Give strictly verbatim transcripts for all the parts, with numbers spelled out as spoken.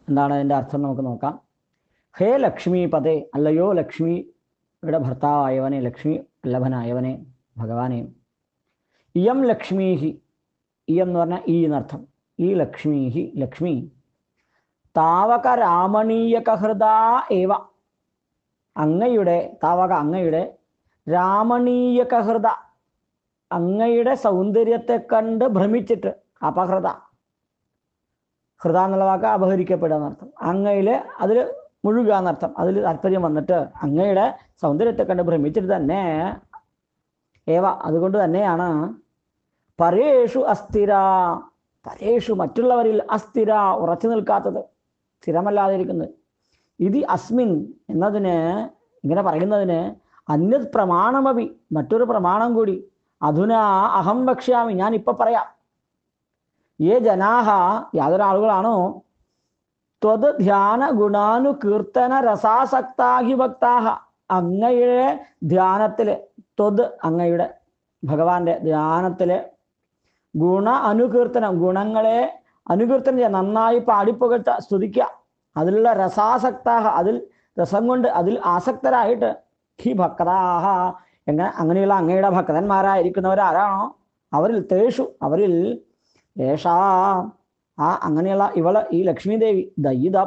എന്താണ് അതിൻ്റെ അർത്ഥം നമുക്ക് നോക്കാം. ഹേ ലക്ഷ്മി പദേ, അല്ലയോ ലക്ഷ്മിയുടെ ഭർത്താവായവനെ, ലക്ഷ്മി വല്ലഭനായവനെ, ഭഗവാനെ. ഇയം ലക്ഷ്മീഹി, ഇയം എന്ന് പറഞ്ഞാൽ ഈ എന്നർത്ഥം. ഈ ലക്ഷ്മീഹി, ലക്ഷ്മി താവക രാമണീയക ഹൃദാ ഏവ, അങ്ങയുടെ താവക അങ്ങയുടെ രാമണീയക ഹൃദ, അങ്ങയുടെ സൗന്ദര്യത്തെ കണ്ട് ഭ്രമിച്ചിട്ട്, അപഹൃത, ഹൃദ എന്നുള്ള വാക്ക് അപഹരിക്കപ്പെടുക എന്നർത്ഥം. അങ്ങയിൽ അതിൽ മുഴുകുക എന്നർത്ഥം. അതിൽ താല്പര്യം വന്നിട്ട് അങ്ങയുടെ സൗന്ദര്യത്തെ കണ്ട് ഭ്രമിച്ചിട്ട് തന്നെ ഏവ, അതുകൊണ്ട് തന്നെയാണ് പരേഷു അസ്ഥിര, പരേഷു മറ്റുള്ളവരിൽ അസ്ഥിര, ഉറച്ചു നിൽക്കാത്തത്, സ്ഥിരമല്ലാതിരിക്കുന്നത്. ഇത് അസ്മിൻ എന്നതിന്, ഇങ്ങനെ പറയുന്നതിന് അന്യത് പ്രമാണമപി, മറ്റൊരു പ്രമാണം കൂടി. അധുന അഹം വക്ഷ്യാമി, ഞാൻ ഇപ്പൊ പറയാം. ഏ ജനാഹ, യാതൊരാളുകളാണോ ത്വത് ധ്യാന ഗുണാനു കീർത്തന രസാസക്താഹി ഭക്താഹ, അങ്ങയുടെ ധ്യാനത്തില്, ത്വത് അങ്ങയുടെ ഭഗവാന്റെ ധ്യാനത്തില് ഗുണ അനുകീർത്തനം, ഗുണങ്ങളെ അനുകീർത്തനം ചെയ്യുക, നന്നായി പാടിപ്പുകഴ്ത്ത സ്തുതിക്കുക, അതിലുള്ള രസാസക്താഹ, അതിൽ രസം കൊണ്ട് അതിൽ ആസക്തരായിട്ട്, ഹി ഭക്താഹ, എങ്ങനെ അങ്ങനെയുള്ള അങ്ങയുടെ ഭക്തന്മാരായിരിക്കുന്നവരാരാണോ അവരിൽ, തേഷു അവരിൽ, ഏഷാ ആ അങ്ങനെയുള്ള ഇവള് ഈ ലക്ഷ്മി ദേവി, ദയിത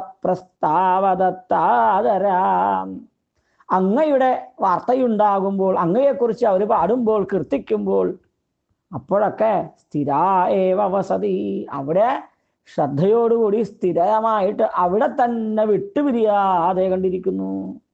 പ്രസ്താവദത്താദരാം, അങ്ങയുടെ വാർത്തയുണ്ടാകുമ്പോൾ, അങ്ങയെക്കുറിച്ച് അവർ പാടുമ്പോൾ, കീർത്തിക്കുമ്പോൾ, അപ്പോഴൊക്കെ സ്ഥിരാ ഏവ വസതി, അവിടെ ശ്രദ്ധയോടുകൂടി സ്ഥിരമായിട്ട് അവിടെ തന്നെ വിട്ടുപിരിയാതെ കണ്ടിരിക്കുന്നു.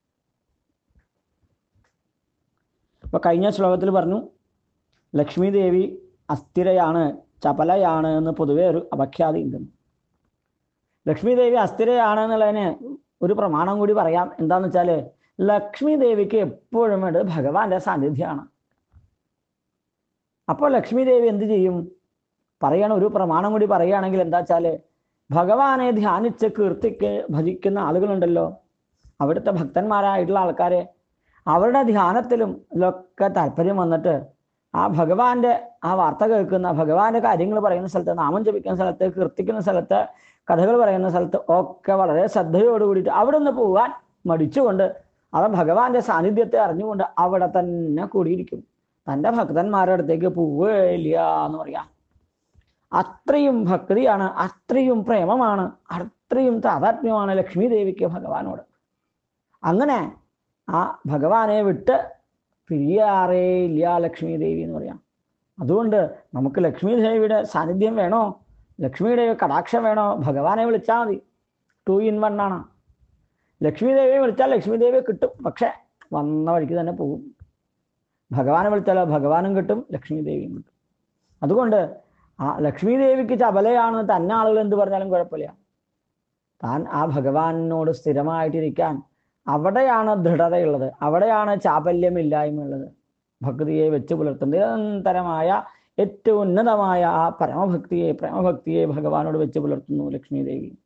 ഇപ്പൊ കഴിഞ്ഞ ശ്ലോകത്തിൽ പറഞ്ഞു ലക്ഷ്മി ദേവി അസ്ഥിരയാണ്, ചപലയാണ് എന്ന് പൊതുവെ ഒരു അപഖ്യാതി ഉണ്ടെന്ന്. ലക്ഷ്മി ദേവി അസ്ഥിരയാണ് എന്നുള്ളതിന് ഒരു പ്രമാണം കൂടി പറയാം. എന്താന്ന് വെച്ചാല് ലക്ഷ്മി ദേവിക്ക് എപ്പോഴും വേണ്ടത് ഭഗവാന്റെ സാന്നിധ്യമാണ്. അപ്പോൾ ലക്ഷ്മി ദേവി എന്ത് ചെയ്യും പറയണ ഒരു പ്രമാണം കൂടി പറയുകയാണെങ്കിൽ എന്താ വെച്ചാല്, ഭഗവാനെ ധ്യാനിച്ച് കീർത്തിക്ക് ഭജിക്കുന്ന ആളുകളുണ്ടല്ലോ, അവിടുത്തെ ഭക്തന്മാരായിട്ടുള്ള ആൾക്കാരെ, അവരുടെ ധ്യാനത്തിലും ഇതിലൊക്കെ താല്പര്യം വന്നിട്ട് ആ ഭഗവാന്റെ ആ വാർത്ത കേൾക്കുന്ന, ഭഗവാന്റെ കാര്യങ്ങൾ പറയുന്ന സ്ഥലത്ത്, നാമം ജപിക്കുന്ന സ്ഥലത്ത്, കീർത്തിക്കുന്ന സ്ഥലത്ത്, കഥകൾ പറയുന്ന സ്ഥലത്ത് ഒക്കെ വളരെ ശ്രദ്ധയോട് കൂടിയിട്ട് അവിടെ നിന്ന് പോകാൻ മടിച്ചുകൊണ്ട് അവൻ ഭഗവാന്റെ സാന്നിധ്യത്തെ അറിഞ്ഞുകൊണ്ട് അവിടെ തന്നെ കൂടിയിരിക്കും. തൻ്റെ ഭക്തന്മാരുടെ അടുത്തേക്ക് പോവുകയില്ല എന്ന് പറയാം. അത്രയും ഭക്തിയാണ്, അത്രയും പ്രേമമാണ്, അത്രയും താതാത്മ്യമാണ് ലക്ഷ്മി ദേവിക്ക് ഭഗവാനോട്. അങ്ങനെ ആ ഭഗവാനെ വിട്ട് പിരിയാറേ ഇല്ല ലക്ഷ്മി ദേവി എന്ന് പറയാം. അതുകൊണ്ട് നമുക്ക് ലക്ഷ്മി ദേവിയുടെ സാന്നിധ്യം വേണോ, ലക്ഷ്മിയുടെ കടാക്ഷം വേണോ, ഭഗവാനെ വിളിച്ചാൽ മതി. ടു ഇൻ വൺ ആണ്. ലക്ഷ്മി ദേവിയെ വിളിച്ചാൽ ലക്ഷ്മി ദേവിയെ കിട്ടും, പക്ഷെ വന്ന വഴിക്ക് തന്നെ പോകും. ഭഗവാനെ വിളിച്ചാലോ ഭഗവാനും കിട്ടും, ലക്ഷ്മി ദേവിയും കിട്ടും. അതുകൊണ്ട് ആ ലക്ഷ്മി ദേവിക്ക് ചപലയാണ് തന്നെ ആളുകൾ എന്ത് പറഞ്ഞാലും കുഴപ്പമില്ല. താൻ ആ ഭഗവാനോട് സ്ഥിരമായിട്ടിരിക്കാൻ അവിടെയാണ് ദൃഢതയുള്ളത്, അവിടെയാണ് ചാപല്യമില്ലായ്മ ഉള്ളത്. ഭക്തിയെ വെച്ച് പുലർത്തുന്ന നിരന്തരമായ ഏറ്റവും ഉന്നതമായ ആ പരമഭക്തിയെ പ്രേമഭക്തിയെ ഭഗവാനോട് വെച്ച് പുലർത്തുന്നു ലക്ഷ്മി ദേവി.